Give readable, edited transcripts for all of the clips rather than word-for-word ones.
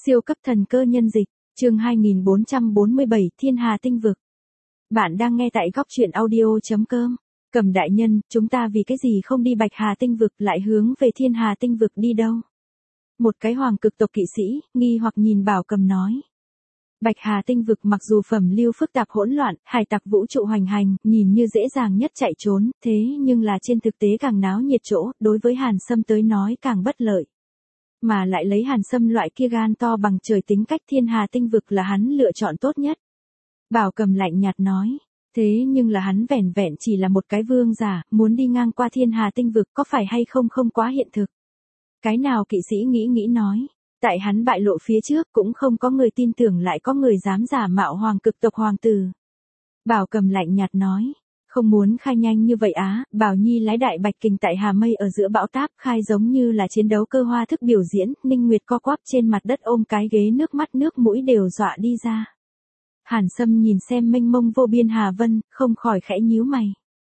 Siêu cấp thần cơ nhân dịch, chương 2447 Thiên Hà Tinh Vực. Bạn đang nghe tại góc truyện audio.com. Cầm đại nhân, chúng ta vì cái gì không đi Bạch Hà Tinh Vực lại hướng về Thiên Hà Tinh Vực đi đâu? Một cái hoàng cực tộc kỵ sĩ, nghi hoặc nhìn Bảo Cầm nói. Bạch Hà Tinh Vực mặc dù phẩm lưu phức tạp hỗn loạn, hải tặc vũ trụ hoành hành, nhìn như dễ dàng nhất chạy trốn, thế nhưng là trên thực tế càng náo nhiệt chỗ, đối với Hàn Sâm tới nói càng bất lợi. Mà lại lấy Hàn Sâm loại kia gan to bằng trời tính cách Thiên Hà Tinh Vực là hắn lựa chọn tốt nhất. Bảo Cầm lạnh nhạt nói, thế nhưng là hắn vẻn vẹn chỉ là một cái vương giả, muốn đi ngang qua Thiên Hà Tinh Vực có phải hay không không quá hiện thực. Cái nào kỵ sĩ nghĩ nói, tại hắn bại lộ phía trước cũng không có người tin tưởng lại có người dám giả mạo hoàng cực tộc hoàng tử. Bảo Cầm lạnh nhạt nói, không muốn khai nhanh như vậy á, Bảo Nhi lái đại bạch kình tại Hà Mây ở giữa bão táp khai giống như là chiến đấu cơ hoa thức biểu diễn, Ninh Nguyệt co quắp trên mặt đất ôm cái ghế nước mắt nước mũi đều dọa đi ra. Hàn Sâm nhìn xem mênh mông vô biên Hà Vân, không khỏi khẽ nhíu mày.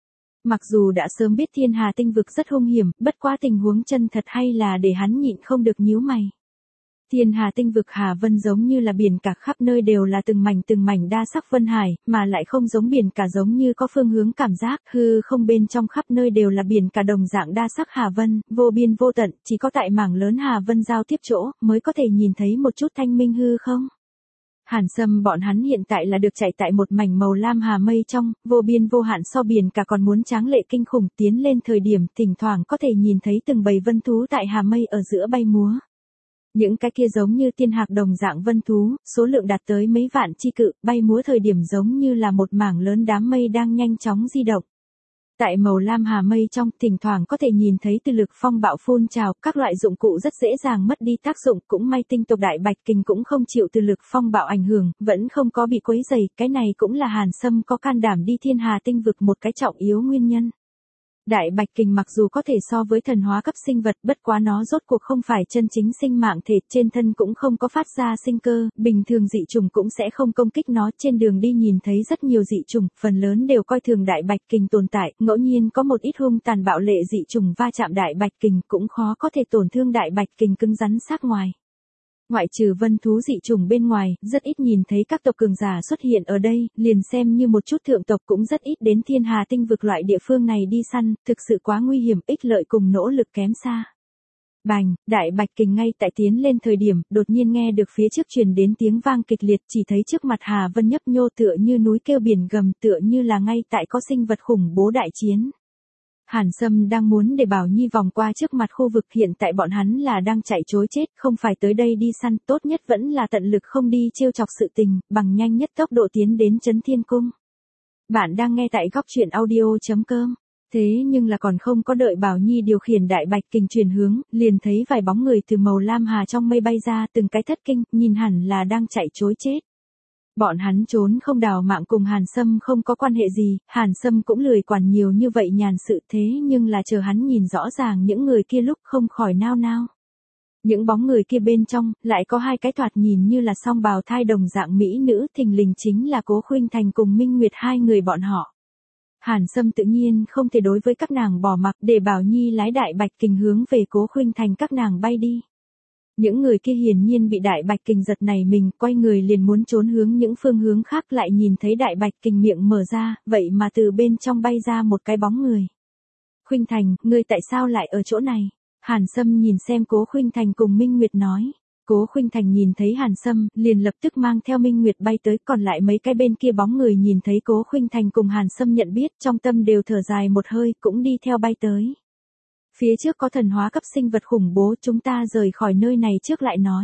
Mặc dù đã sớm biết Thiên Hà Tinh Vực rất hung hiểm, bất quá tình huống chân thật hay là để hắn nhịn không được nhíu mày. Thiên Hà Tinh Vực Hà Vân giống như là biển cả, khắp nơi đều là từng mảnh đa sắc vân hải, mà lại không giống biển cả giống như có phương hướng cảm giác, hư không bên trong khắp nơi đều là biển cả đồng dạng đa sắc Hà Vân, vô biên vô tận, chỉ có tại mảng lớn Hà Vân giao tiếp chỗ, mới có thể nhìn thấy một chút thanh minh hư không. Hàn Sâm bọn hắn hiện tại là được chạy tại một mảnh màu lam hà mây trong, vô biên vô hạn so biển cả còn muốn tráng lệ kinh khủng, tiến lên thời điểm thỉnh thoảng có thể nhìn thấy từng bầy vân thú tại hà mây ở giữa bay múa. Những cái kia giống như tiên hạc đồng dạng vân thú, số lượng đạt tới mấy vạn chi cự, bay múa thời điểm giống như là một mảng lớn đám mây đang nhanh chóng di động. Tại màu lam hà mây trong, thỉnh thoảng có thể nhìn thấy từ lực phong bạo phun trào, các loại dụng cụ rất dễ dàng mất đi tác dụng, cũng may tinh tộc đại bạch kình cũng không chịu từ lực phong bạo ảnh hưởng, vẫn không có bị quấy rầy, cái này cũng là Hàn Sâm có can đảm đi Thiên Hà Tinh Vực một cái trọng yếu nguyên nhân. Đại bạch kình mặc dù có thể so với thần hóa cấp sinh vật, bất quá nó rốt cuộc không phải chân chính sinh mạng thể, trên thân cũng không có phát ra sinh cơ, bình thường dị trùng cũng sẽ không công kích nó, trên đường đi nhìn thấy rất nhiều dị trùng, phần lớn đều coi thường đại bạch kình tồn tại, ngẫu nhiên có một ít hung tàn bạo lệ dị trùng va chạm đại bạch kình cũng khó có thể tổn thương đại bạch kình cứng rắn xác ngoài. Ngoại trừ vân thú dị trùng bên ngoài, rất ít nhìn thấy các tộc cường giả xuất hiện ở đây, liền xem như một chút thượng tộc cũng rất ít đến Thiên Hà Tinh Vực loại địa phương này đi săn, thực sự quá nguy hiểm, ích lợi cùng nỗ lực kém xa. Bành, đại bạch kình ngay tại tiến lên thời điểm, đột nhiên nghe được phía trước truyền đến tiếng vang kịch liệt, chỉ thấy trước mặt Hà Vân nhấp nhô tựa như núi kêu biển gầm, tựa như là ngay tại có sinh vật khủng bố đại chiến. Hàn Sâm đang muốn để Bảo Nhi vòng qua trước mặt khu vực, hiện tại bọn hắn là đang chạy trối chết, không phải tới đây đi săn, tốt nhất vẫn là tận lực không đi trêu chọc sự tình, bằng nhanh nhất tốc độ tiến đến Trấn Thiên Cung. Bạn đang nghe tại góc truyện audio.com. Thế nhưng là còn không có đợi Bảo Nhi điều khiển đại bạch kình chuyển hướng, liền thấy vài bóng người từ màu lam hà trong mây bay ra, từng cái thất kinh, nhìn hẳn là đang chạy trối chết. Bọn hắn trốn không đào mạng cùng Hàn Sâm không có quan hệ gì, Hàn Sâm cũng lười quản nhiều như vậy nhàn sự, thế nhưng là chờ hắn nhìn rõ ràng những người kia lúc không khỏi nao nao. Những bóng người kia bên trong, lại có hai cái thoạt nhìn như là song bào thai đồng dạng mỹ nữ, thình lình chính là Cố Khuynh Thành cùng Minh Nguyệt, hai người bọn họ. Hàn Sâm tự nhiên không thể đối với các nàng bỏ mặc, để Bảo Nhi lái đại bạch kình hướng về Cố Khuynh Thành các nàng bay đi. Những người kia hiển nhiên bị đại bạch kình giật này mình, quay người liền muốn trốn hướng những phương hướng khác, lại nhìn thấy đại bạch kình miệng mở ra, vậy mà từ bên trong bay ra một cái bóng người. Khuynh Thành, ngươi tại sao lại ở chỗ này? Hàn Sâm nhìn xem Cố Khuynh Thành cùng Minh Nguyệt nói. Cố Khuynh Thành nhìn thấy Hàn Sâm, liền lập tức mang theo Minh Nguyệt bay tới, còn lại mấy cái bên kia bóng người nhìn thấy Cố Khuynh Thành cùng Hàn Sâm nhận biết, trong tâm đều thở dài một hơi, cũng đi theo bay tới. Phía trước có thần hóa cấp sinh vật khủng bố, chúng ta rời khỏi nơi này trước lại nói.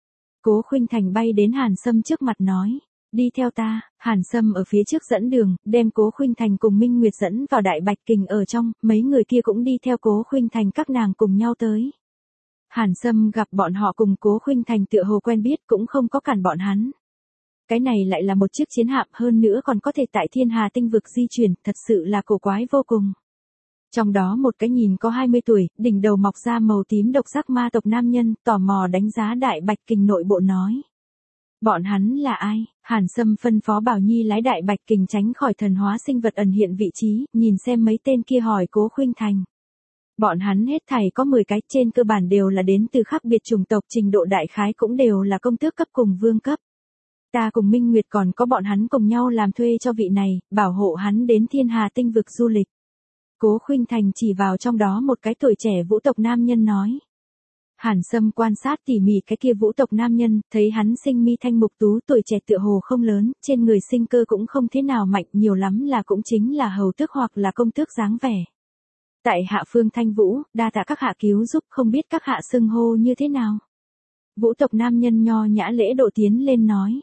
Cố Khuynh Thành bay đến Hàn Sâm trước mặt nói, đi theo ta. Hàn Sâm ở phía trước dẫn đường, đem Cố Khuynh Thành cùng Minh Nguyệt dẫn vào đại bạch kình ở trong, mấy người kia cũng đi theo Cố Khuynh Thành các nàng cùng nhau tới. Hàn Sâm gặp bọn họ cùng Cố Khuynh Thành tựa hồ quen biết, cũng không có cản bọn hắn. Cái này lại là một chiếc chiến hạm, hơn nữa còn có thể tại Thiên Hà Tinh Vực di chuyển, thật sự là cổ quái vô cùng. Trong đó một cái nhìn có 20 tuổi, đỉnh đầu mọc ra màu tím độc giác ma tộc nam nhân, tò mò đánh giá đại bạch kình nội bộ nói. Bọn hắn là ai? Hàn Sâm phân phó Bảo Nhi lái đại bạch kình tránh khỏi thần hóa sinh vật ẩn hiện vị trí, nhìn xem mấy tên kia hỏi Cố Khuynh Thành. Bọn hắn hết thảy có 10 cái, trên cơ bản đều là đến từ khác biệt chủng tộc, trình độ đại khái cũng đều là công tước cấp cùng vương cấp. Ta cùng Minh Nguyệt còn có bọn hắn cùng nhau làm thuê cho vị này, bảo hộ hắn đến Thiên Hà tinh vực du lịch. Cố Khuynh Thành chỉ vào trong đó một cái tuổi trẻ vũ tộc nam nhân nói. Hàn Sâm quan sát tỉ mỉ cái kia vũ tộc nam nhân, thấy hắn sinh mi thanh mục tú, tuổi trẻ tựa hồ không lớn, trên người sinh cơ cũng không thế nào mạnh, nhiều lắm là cũng chính là hầu tước hoặc là công tước dáng vẻ. Tại hạ Phương Thanh Vũ, đa tạ các hạ cứu giúp, không biết các hạ xưng hô như thế nào. Vũ tộc nam nhân nho nhã lễ độ tiến lên nói.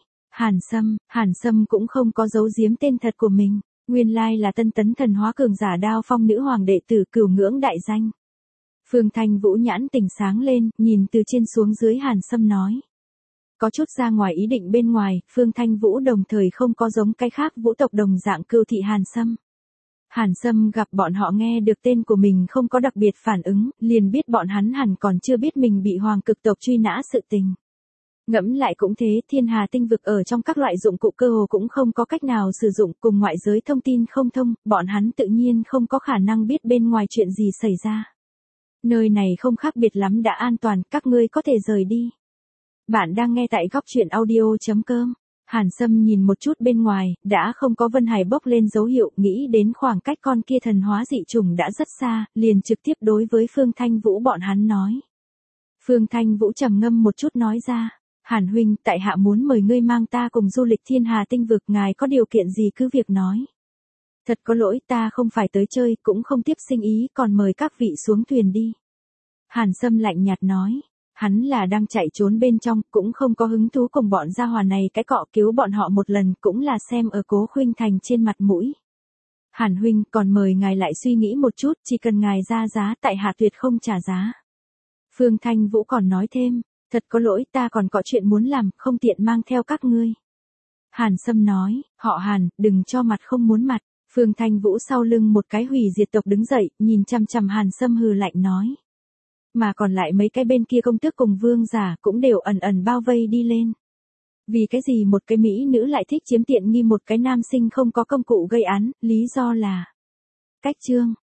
Hàn Sâm cũng không có giấu giếm tên thật của mình, nguyên lai là Tân Tấn thần hóa cường giả Đao Phong nữ hoàng đệ tử Cửu Ngưỡng đại danh. Phương Thanh Vũ nhãn tỉnh sáng lên, nhìn từ trên xuống dưới Hàn Sâm nói. Có chút ra ngoài ý định bên ngoài, Phương Thanh Vũ đồng thời không có giống cái khác vũ tộc đồng dạng cưu thị Hàn Sâm. Hàn Sâm gặp bọn họ nghe được tên của mình không có đặc biệt phản ứng, liền biết bọn hắn hẳn còn chưa biết mình bị hoàng cực tộc truy nã sự tình. Ngẫm lại cũng thế, Thiên Hà tinh vực ở trong các loại dụng cụ cơ hồ cũng không có cách nào sử dụng, cùng ngoại giới thông tin không thông, bọn hắn tự nhiên không có khả năng biết bên ngoài chuyện gì xảy ra. Nơi này không khác biệt lắm đã an toàn, các ngươi có thể rời đi. Bạn đang nghe tại goctruyện.audio.com. Hàn Sâm nhìn một chút bên ngoài, đã không có Vân Hải bốc lên dấu hiệu, nghĩ đến khoảng cách con kia thần hóa dị trùng đã rất xa, liền trực tiếp đối với Phương Thanh Vũ bọn hắn nói. Phương Thanh Vũ trầm ngâm một chút nói ra, Hàn huynh, tại hạ muốn mời ngươi mang ta cùng du lịch Thiên Hà tinh vực, ngài có điều kiện gì cứ việc nói. Thật có lỗi, ta không phải tới chơi, cũng không tiếp sinh ý, còn mời các vị xuống thuyền đi. Hàn Sâm lạnh nhạt nói. Hắn là đang chạy trốn bên trong, cũng không có hứng thú cùng bọn gia hỏa này cái cọ, cứu bọn họ một lần cũng là xem ở Cố Khuynh Thành trên mặt mũi. Hàn huynh, còn mời ngài lại suy nghĩ một chút, chỉ cần ngài ra giá, tại hạ tuyệt không trả giá. Phương Thanh Vũ còn nói thêm, thật có lỗi, ta còn có chuyện muốn làm, không tiện mang theo các ngươi. Hàn Sâm nói, họ Hàn, đừng cho mặt không muốn mặt. Phương Thanh Vũ sau lưng một cái hủy diệt tộc đứng dậy, nhìn chằm chằm Hàn Sâm hừ lạnh nói. Mà còn lại mấy cái bên kia công tước cùng vương giả cũng đều ẩn ẩn bao vây đi lên. Vì cái gì một cái mỹ nữ lại thích chiếm tiện nghi một cái nam sinh không có công cụ gây án, lý do là. Cách chương.